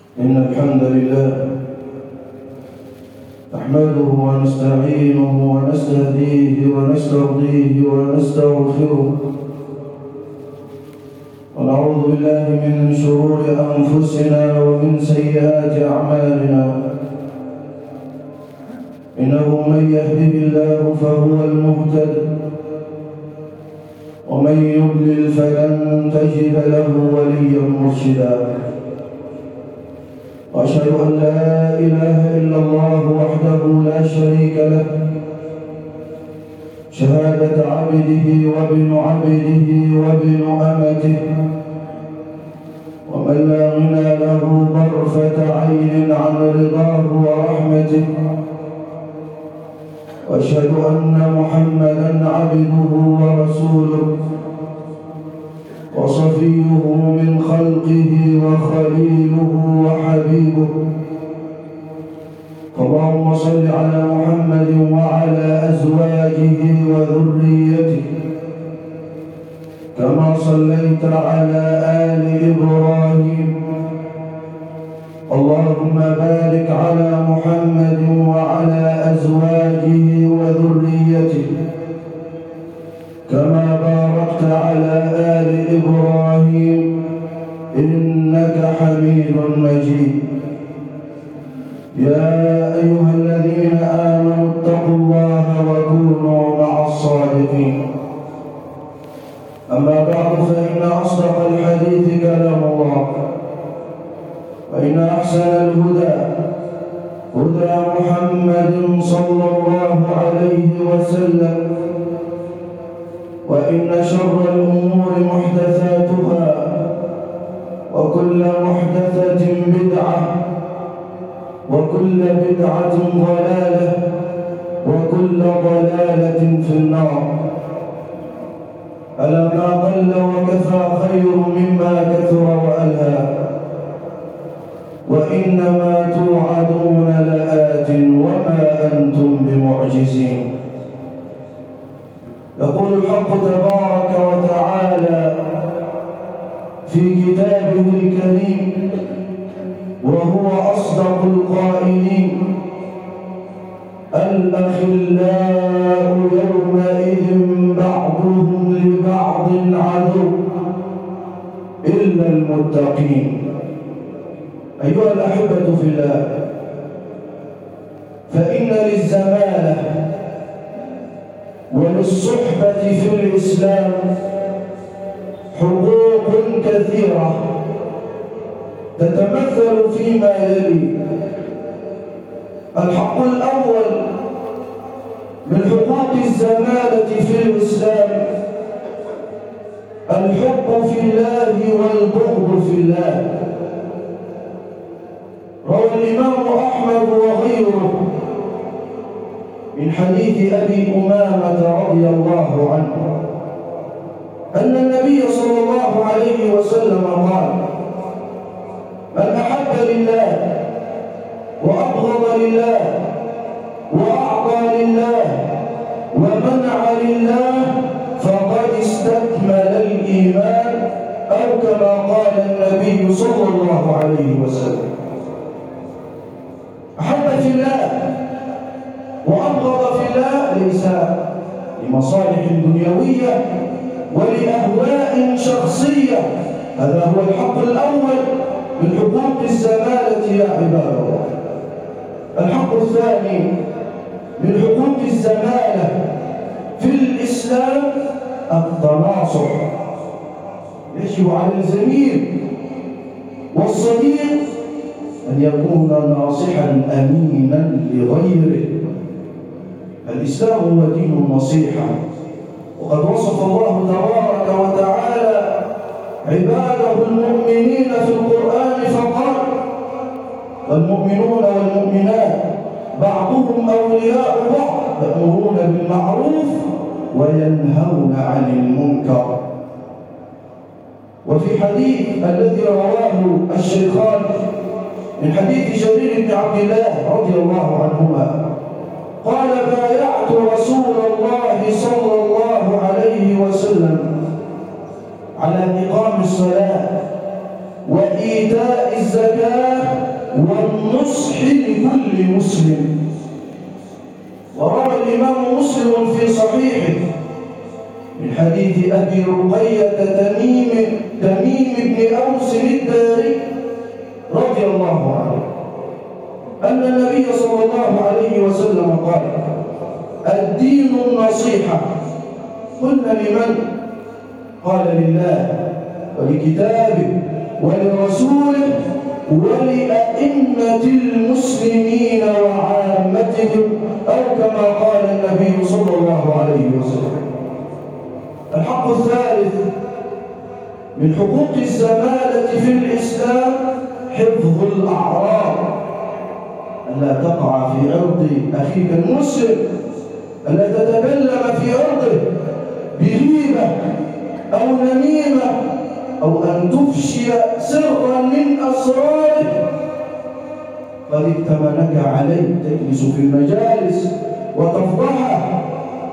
إن الحمد لله نحمده ونستعينه ونستهديه ونسترضيه ونستغفره ونعوذ بالله من شرور أنفسنا ومن سيئات أعمالنا. إنه من يهده الله فهو المهتد ومن يضلل فلن تجد له وليا مرشدا. وأشهد أن لا إله إلا الله وحده لا شريك له شهادة عبده وابن عبده وابن أمته ومن لا غنى له طرفة عين عن رضاه ورحمته. وأشهد أن محمدًا عبده ورسوله وصفيه من خلقه وخليله وحبيبه. اللهم صل على محمد وعلى أزواجه وذريته كما صليت على آل إبراهيم. اللهم بارك على محمد وعلى أزواجه وذريته كما باركت على آل إبراهيم إنك حميد مجيد. يا أيها الذين آمنوا اتقوا الله وكونوا مع الصادقين. أما بعد فإن أصدق الحديث كلام الله وإن أحسن الهدى هدى محمد صلى الله عليه وسلم وإن شر الأمور محدثاتها وكل محدثة بدعة وكل بدعة ضلالة وكل ضلالة في النار. ألا ما قل وكفى خير مما كثر وألهى وإنما توعدون لآت وما أنتم بمعجزين. يقول الحق تبارك وتعالى في كتابه الكريم وهو أصدق القائلين: الأخلاء يومئذ بعضهم لبعض عدو إلا المتقين. أيها الأحبة في الله، فإن للزمالة وللصحبة في الإسلام حقوق كثيرة تتمثل فيما يلي. الحق الأول من حقوق الزمالة في الإسلام الحب في الله والبغض في الله. روى الإمام أحمد وغيره من حديث أبي أمامة رضي الله عنه أن النبي صلى الله عليه وسلم قال: من أحب لله وأبغض لله وأعطى لله ومنع لله فقد استكمل الإيمان، أو كما قال النبي صلى الله عليه وسلم. أحب في الله وأبغض في الله ليس لمصالح دنيوية ولأهواء شخصية. هذا هو الحق الأول من حقوق الزمالة يا عباد الله. الحق الثاني من حقوق الزمالة في الإسلام التناصح. يجب على الزميل والصديق أن يكون ناصحا أمينا لغيره. الإسلام هو دين النصيحة، وقد وصف الله تبارك وتعالى عباده المؤمنين في القرآن فقال: والمؤمنون والمؤمنات بعضهم أولياء بعض يأمرون بالمعروف وينهون عن المنكر. وفي حديث الذي رواه الشيخان من حديث جرير بن عبد الله رضي الله عنهما قال: بايعت رسول الله صلى الله عليه وسلم على إقام الصلاة وإيتاء الزكاة والنصح لكل مسلم. وروى الإمام مسلم في صحيحه من حديث أبي رقية تميم بن أوس الداري رضي الله عنه أن النبي صلى الله عليه وسلم قال: الدين النصيحة. قلنا لمن؟ قال: لله ولكتابه ولرسوله ولأئمة المسلمين وعامتهم، أو كما قال النبي صلى الله عليه وسلم. الحق الثالث من حقوق الزمالة في الإسلام حفظ الأعراض، ألا تقع في عرض أخيك المسلم، ألا تتكلم في عرضه بغيبة أو نميمة، أو أن تفشي سرا من أسراره قد ائتمنك عليه، تجلس في المجالس وتفضحه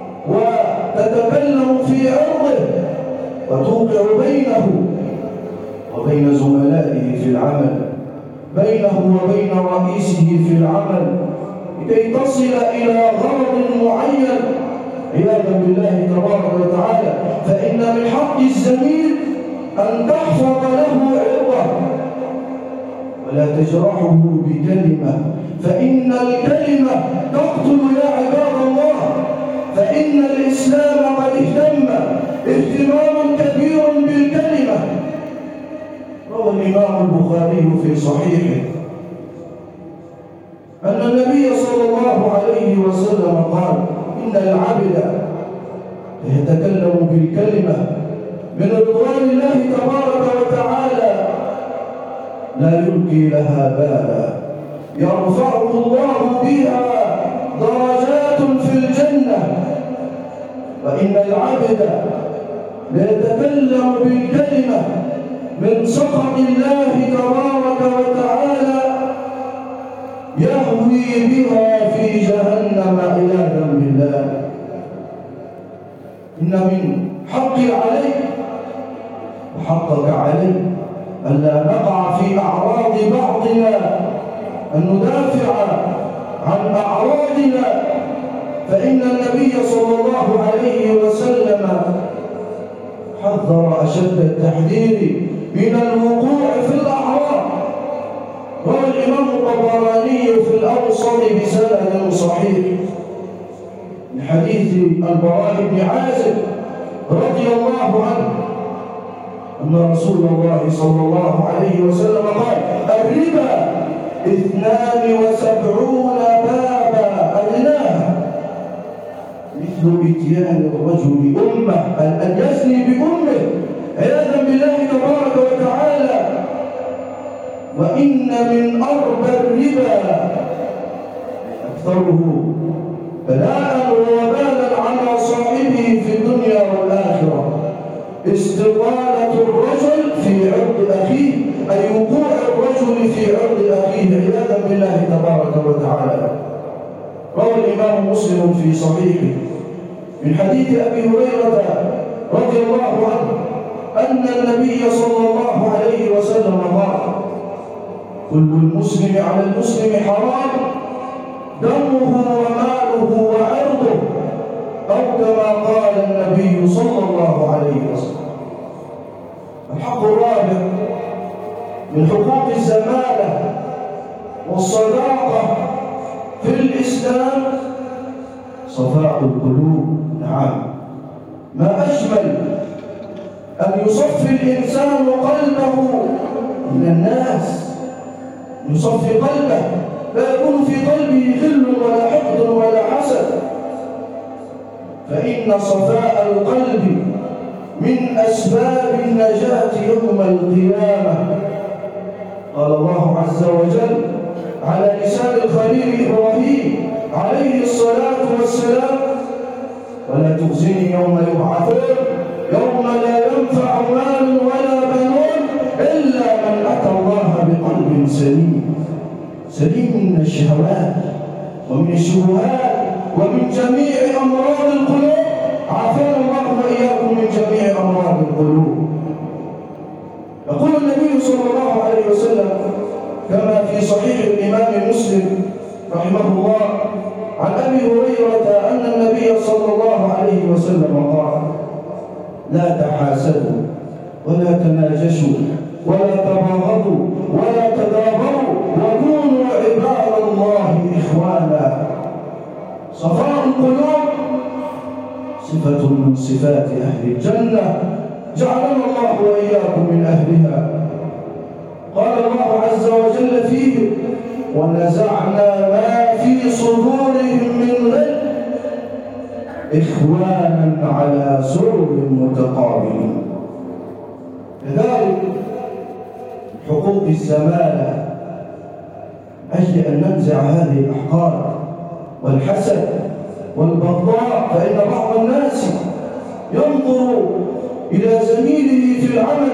وتتكلم في عرضه وتوقع بينه وبين زملائه في العمل، بينه وبين رئيسه في العمل، لكي تصل إلى غرض معين عياذا بالله تبارك وتعالى. فإن من حق الزميل أن تحفظ له عرضه ولا تجرحه بكلمة، فإن الكلمة تقتل يا عباد الله. فإن الإسلام قد اهتم اهتمام كبير بالكلمة. روى الإمام البخاري في صحيحه أن النبي صلى الله عليه وسلم قال: إن العبد يتكلم بالكلمة من رضوان الله تبارك وتعالى لا يلقي لها بالا، يرفعه الله بها درجات في الجنة. وإن العبد ليتكلم بالكلمة من سخط الله تبارك وتعالى يهوي بها في جهنم عياذا بالله. إن من حقي عليك وحقك علي ألا نقع في أعراض بعضنا، أن ندافع عن أعراضنا. فإن النبي صلى الله عليه وسلم حذر أشد التحذير من الوقوع في الأعراض. روى الإمام الطبراني في الأوسط بسند صحيح من حديث البراء بن عازب رضي الله عنه أن رسول الله صلى الله عليه وسلم قال: الربا 72 بابا أدناها مثل إتيان الرجل أمه، أن يزني بأمه عياذا بالله تبارك وتعالى. وإن من أربى الربا أكثره بلاء ووبالا على صاحبه في الدنيا والآخرة استطالة الرجل في عرض أخيه، أي وقوع الرجل في عرض أخيه عياذا بالله تبارك وتعالى. روى الإمام مسلم في صحيحه من حديث أبي هريرة رضي الله عنه أن النبي صلى الله عليه وسلم قال: كل المسلم على المسلم حرام، دمه وماله وعرضه، أو كما قال النبي صلى الله عليه وسلم. الحق الرابع من حقوق الزمالة والصداقة في الإسلام صفاء القلوب. نعم، ما أجمل أن يصفي الإنسان قلبه من الناس، يصفي قلبه، لا يكون في قلبه غل ولا حقد ولا حسد. فإن صفاء القلب من أسباب النجاة يوم القيامة. قال الله عز وجل على لسان الخليل إبراهيم عليه الصلاة والسلام: ولا تخزني يوم يبعثون يوم لا ينفع مال ولا بنون إلا من أتى الله بقلب سليم، سليم من الشهوات ومن الشبهات ومن جميع أمراض القلوب. عافانا الله وإياكم من جميع أمراض القلوب. يقول النبي صلى الله عليه وسلم كما في صحيح مسلم رحمه الله عن أبي هريرة أن النبي صلى الله عليه وسلم قال: لا تحاسدوا ولا تناجشوا ولا تباغضوا ولا تدابروا وكونوا عباد الله إخوانا. صفاء القلوب صفة من صفات أهل الجنة، جعلنا الله وإياكم من أهلها. قال الله عز وجل فيه: ونزعنا ما في صدورهم من غل إخوانا على سرر متقابلين. كذلك حقوق الزمالة، أجل أن ننزع هذه الأحقاد والحسد والبغضاء، فإن بعض الناس ينظر إلى زميله في العمل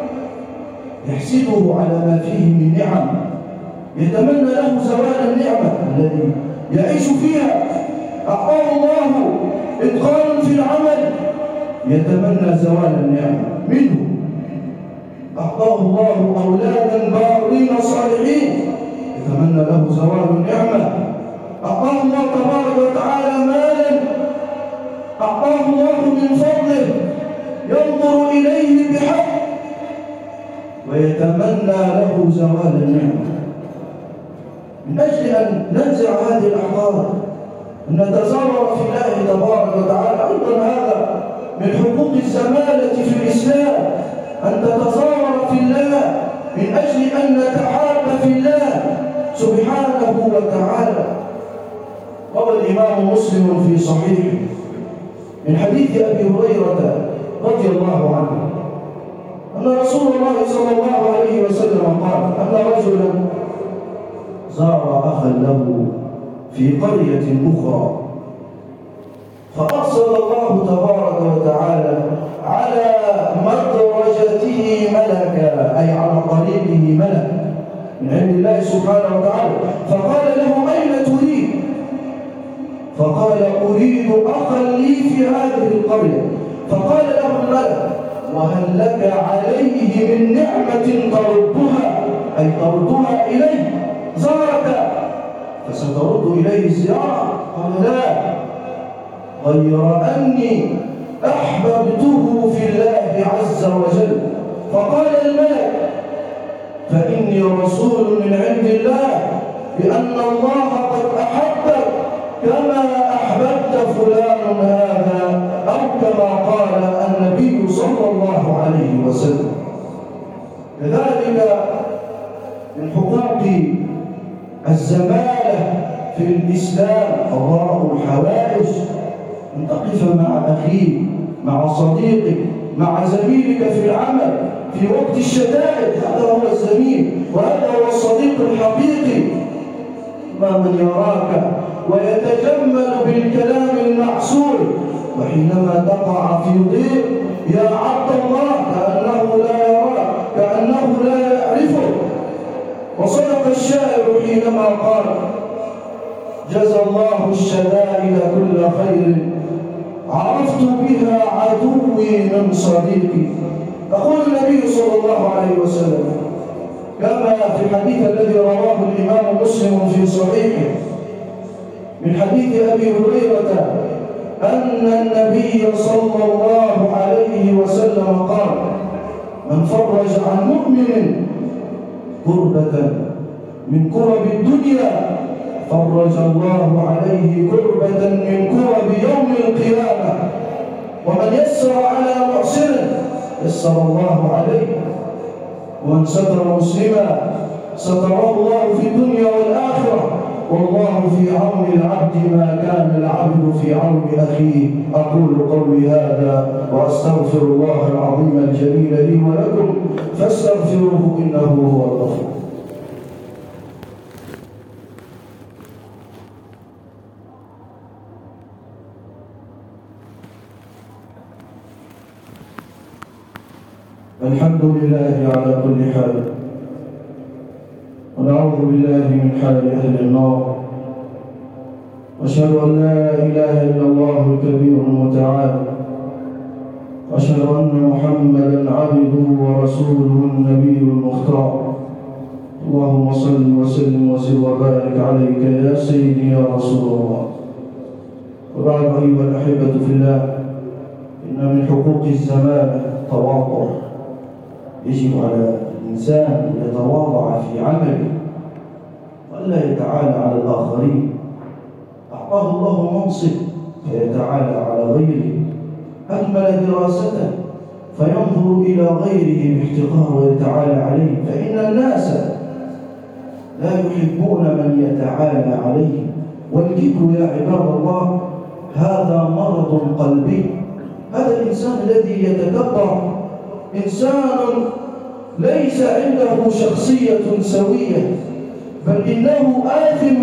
يحسده على ما فيه من نعم، يتمنى له زوال النعمة الذي يعيش فيها. أعطاه الله إتقانا في العمل يتمنى زوال النعمة منه. أعطاه الله أولادا بارين صالحين يتمنى له زوال النعمة. أعطاه الله تبارك وتعالى مالا، أعطاه الله من فضله ينظر إليه بحق ويتمنى له زوال النعمة. من أجل أن ننزع هذه الأحقاد، أن نتزرع في الله تبارك وتعالى. أيضا هذا من حقوق الزمالة في الإسلام، أن تتزرع في الله من أجل أن نتحاب في الله سبحانه وتعالى. روى الإمام مسلم في صحيحه من حديث أبي هريرة رضي الله عنه أن رسول الله صلى الله عليه وسلم قال: أن رجلا زار أخا له في قرية أخرى، فأرسل الله تبارك وتعالى على مدرجته ملكا، أي على طريقه ملك من عند الله سبحانه وتعالى، فقال له: أين تريد؟ فقال: أريد أخا لي في هذه القرية. فقال له الملك: وهل لك عليه من نعمة تردها، أي تردها إليه؟ زارك فسترد إليه الزيارة؟ قال: لا، غير أني أحببته في الله عز وجل. فقال الملك: فإني رسول من عند الله بأن الله قد أحبك كما أحببت فلان هذا، أو كما قال النبي صلى الله عليه وسلم. كذلك من حقوق الزمالة في الإسلام قضاء الحوائج، أن تقف مع أخيك، مع صديقك، مع زميلك في العمل في وقت الشدائد. هذا هو الزميل وهذا هو الصديق الحقيقي. ما من يراك ويتجمل بالكلام المعسول، وحينما تقع في ضيق يا عبد الله كأنه لا يراك، كأنه لا يعرفك. وصدق الشاعر حينما قال: جزى الله الشدائد كل خير، عرفت بها عدوي من صديقي. يقول النبي صلى الله عليه وسلم كما في الحديث الذي رواه الإمام مسلم في صحيحه من حديث أبي هريرة أن النبي صلى الله عليه وسلم قال: من فرج عن مؤمن كربة من كرب الدنيا فرج الله عليه كربة من كرب يوم القيامة. ومن يسر على معسر يسر الله عليه، ومن ستر مسلما ستره الله في الدنيا والآخرة، والله في عون العبد ما كان العبد في عون أخيه. أقول قولي هذا وأستغفر الله العظيم الجليل لي ولكم فاستغفروه إنه هو الغفور. الحمد لله على كل حال، ونعوذ بالله من حال أهل النار، وأشهد أن لا إله إلا الله الكبير المتعال، وأشهد أن محمدا عبده ورسوله النبي المختار. اللهم صل وسلم وزد وبارك عليك يا سيدي يا رسول الله. وبعد أيها الأحبة في الله، إن من حقوق الزمان التواضع. يجب على الإنسان أن يتواضع في عمله ولا يتعالى على الآخرين. أعطاه الله منصب فيتعالى على غيره، أكمل دراسته فينظر إلى غيره باحتقار ويتعالى عليه، فإن الناس لا يحبون من يتعالى عليه. والكبر يا عباد الله هذا مرض قلبي. هذا الإنسان الذي يتكبر إنسان ليس عنده شخصية سوية، بل إنه آثم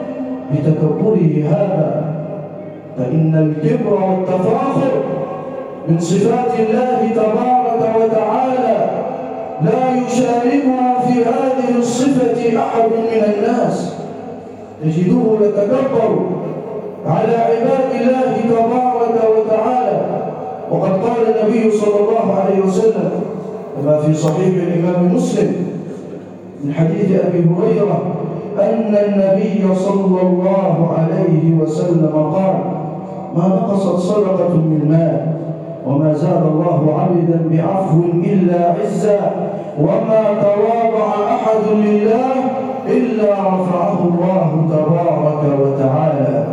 بتكبره هذا. فإن الكبر والتفاخر من صفات الله تبارك وتعالى، لا يشاركه في هذه الصفة أحد من الناس. تجده يتكبر على عباد الله تبارك وتعالى. وقد قال النبي صلى الله عليه وسلم كما في صحيح الإمام مسلم من حديث أبي هريرة أن النبي صلى الله عليه وسلم قال: ما نقصت صدقة من مال وما زاد الله عبدا بعفو إلا عزا وما تواضع أحد لله إلا رفعه الله تبارك وتعالى.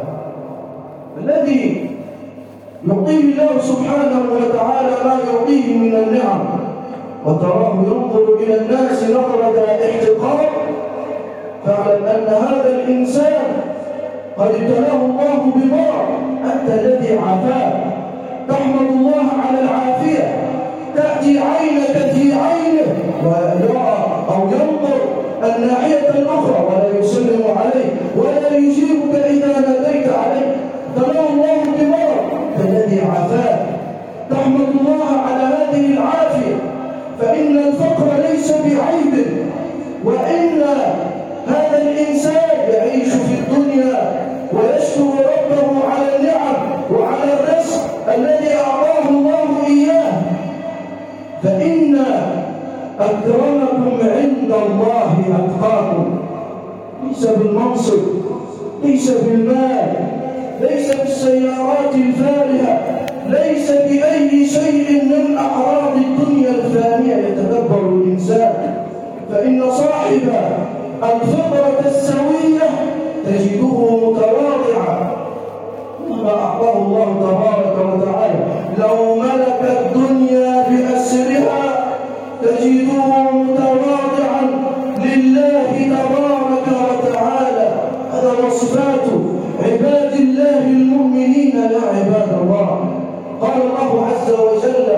الذي يعطيه الله سبحانه وتعالى ما يعطيه من النعم وتراه ينظر إلى الناس نظرة احتقار، فاعلم أن هذا الإنسان قد ابتلاه الله بمرض. أنت الذي عافاه تحمد الله على العافية، تأتي عينك في عينه ويرى أو ينظر الناحية الأخرى ولا يسلم عليه ولا يجيبك إذا ناديت عليه. ابتلاه الله بمرض الذي عافاه، تحمد الله على هذه العافية. فإن الفقر ليس بعيب، وإن هذا الإنسان يعيش في الدنيا ويشكر ربه على النعم وعلى الرزق الذي أعطاه الله إياه. فإن أكرمكم عند الله أتقاكم، ليس بالمنصب، ليس بالمال، ليس بالسيارات الفارهة، ليس بأي شيء من أعراض الدنيا الفانية يتكبر الإنسان. فإن صاحب الفطرة السوية تجده متواضعا مما أعطاه الله تبارك وتعالى. لو ملك الدنيا بأسرها تجده متواضعا لله تبارك وتعالى. هذا صفات عباد الله المؤمنين يا عباد الله. قال الله عز وجل: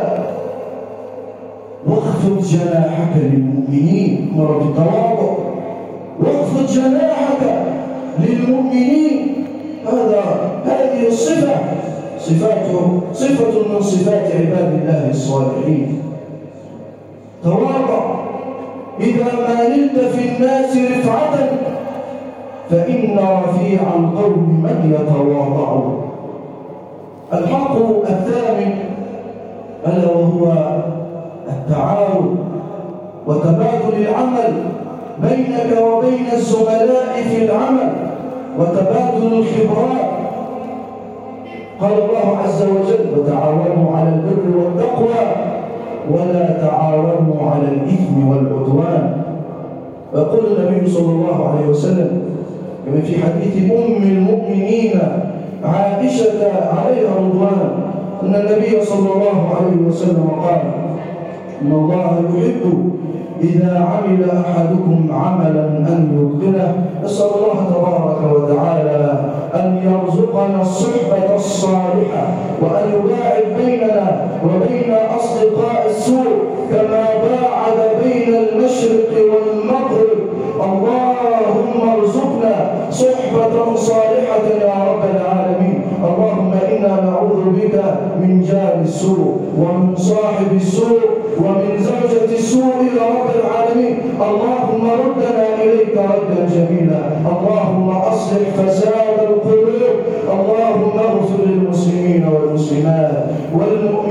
واخفض جناحك للمؤمنين. مر بالتواضع، واخفض جناحك للمؤمنين. هذه الصفة صفة من صفات عباد الله الصالحين. تواضع. إذا ما نلت في الناس رفعة فإن رفيع القوم من يتواضع. الحق الثامن ألا وهو التعاون وتبادل العمل بينك وبين الزملاء في العمل وتبادل الخبرات. قال الله عز وجل: وتعاونوا على البر والتقوى ولا تعاونوا على الإثم والعدوان. ويقول النبي صلى الله عليه وسلم كما في حديث أم المؤمنين عائشة عليها رضوان أن النبي صلى الله عليه وسلم قال: إن الله يحب إذا عمل أحدكم عملا أن يتقنه. نسأل الله تبارك وتعالى أن يرزقنا الصحبة الصالحة وأن يباعد بيننا وبين أصدقاء السوء كما باعد بين المشرق والمغرب. اللهم ارزقنا صحبة صالحة يا رب العالمين. اللهم إنا نعوذ بك من جار السوء ومن صاحب السوء ومن زوجة السوء يا رب العالمين. اللهم ردنا إليك ردا جميلا. اللهم أصلح فساد القلوب. اللهم اغفر للمسلمين والمسلمات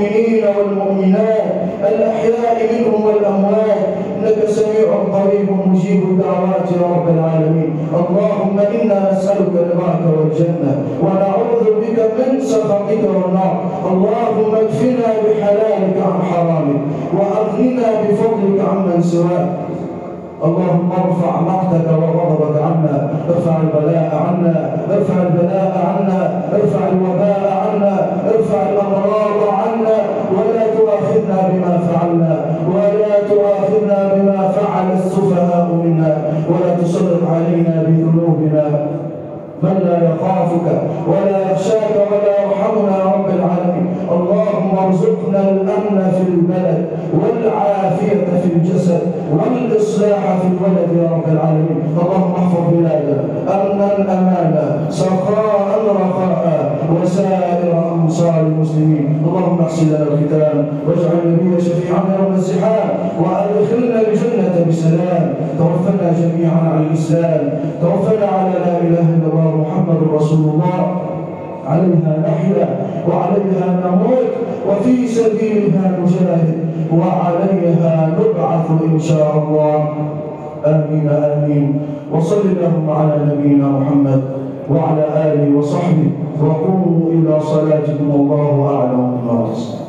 والمؤمنين والمؤمنات الأحياء منهم والأموات إنك سميع قريب مجيب الدعوات يا رب العالمين. اللهم إنا نسألك رضاك والجنة ونعوذ بك من سخطك والنار. اللهم اكفنا بحلالك عن حرامك وأغننا بفضلك عمن سواك. اللهم ارفع مقتك وغضبك عنا، ارفع البلاء عنا، ارفع البلاء عنا، ارفع الوباء عنا، ارفع الأمراض عنا، ولا تؤاخذنا بما فعلنا، ولا تؤاخذنا بما فعل السفهاء منا، ولا تسلط علينا بذنوبنا من لا يخافك ولا يخشاك ولا يرحمنا يا رب العالمين. اللهم ارزقنا الامن في البلد والعافيه في الجسد والاصلاح في الولد يا رب العالمين. اللهم احفظ بلادنا امنا امانا سخاء رخاء وسائر امصار المسلمين. اللهم احسن لنا الختام واجعل النبي شفيعنا يوم الزحام وادخلنا الجنه بسلام. توفنا جميعا على الاسلام، توفنا على لا اله الا الله محمد رسول الله. عليها نحيا وعليها نموت وفي سبيلها نجاهد وعليها نبعث إن شاء الله. آمين آمين. وصل اللهم على نبينا محمد وعلى آله وصحبه وقوموا إلى صلاتكم والله أعلم بما تصنعون.